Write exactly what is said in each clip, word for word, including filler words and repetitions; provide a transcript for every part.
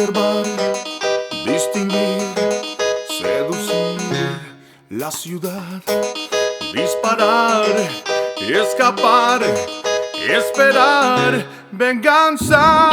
Observar, distinguir, seducir la ciudad, disparar, escapar, esperar venganza.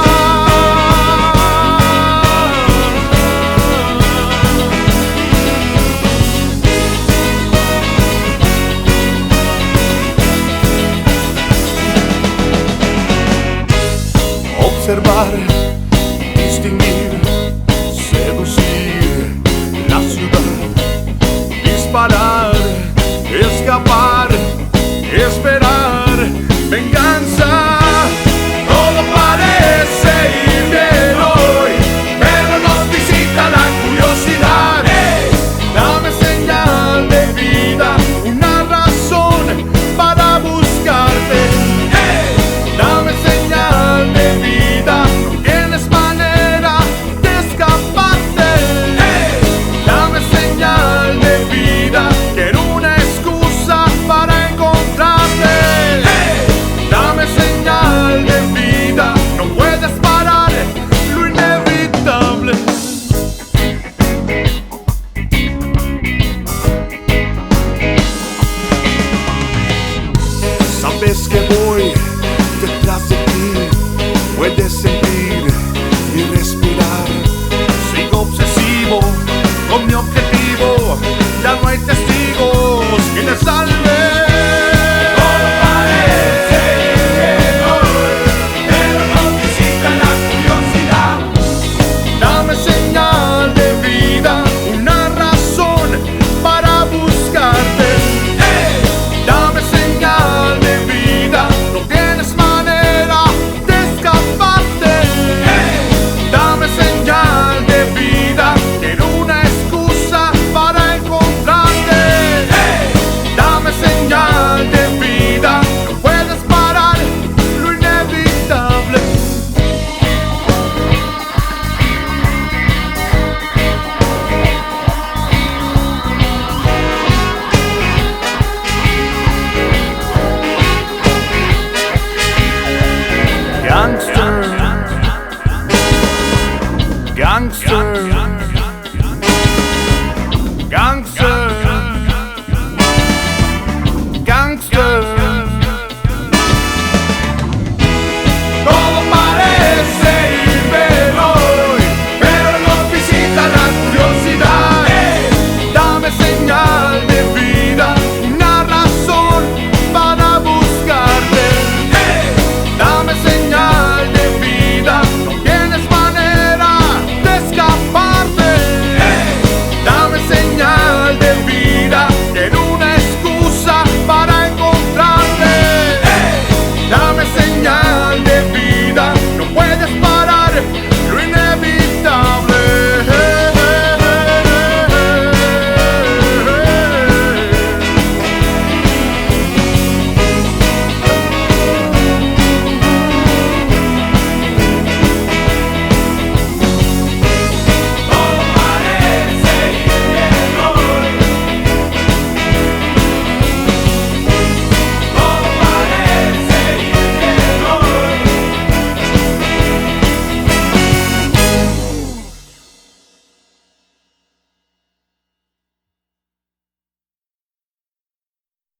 Observar, distinguir, seducir la ciudad, disparar, escapar, esperar venganza. Todo parece ir bien hoy, pero nos visita la curiosidad. Hey, dame señal de vida, una razón para buscarte. Hey, dame señal de vida, no tienes manera de escaparte. Hey, dame señal de vida, quiero una excusa para encontrarte. Hey, dame señal de vida, no puedes parar lo inevitable. Sabes que voy detrás de ti, puedes sentir y respirar. Sigo obsesivo con mi objetivo, ya no hay testigos que te salven. Todo parece bien hoy, pero nos visita la curiosidad. Dame señal de vida, una razón para buscarte. Hey, dame señal de vida, no tienes manera de escaparte. Hey, dame señal de vida, quiero una excusa para encontrarte. Hey, dame señal de vida, no puedes parar lo inevitable. Gangster, gangster.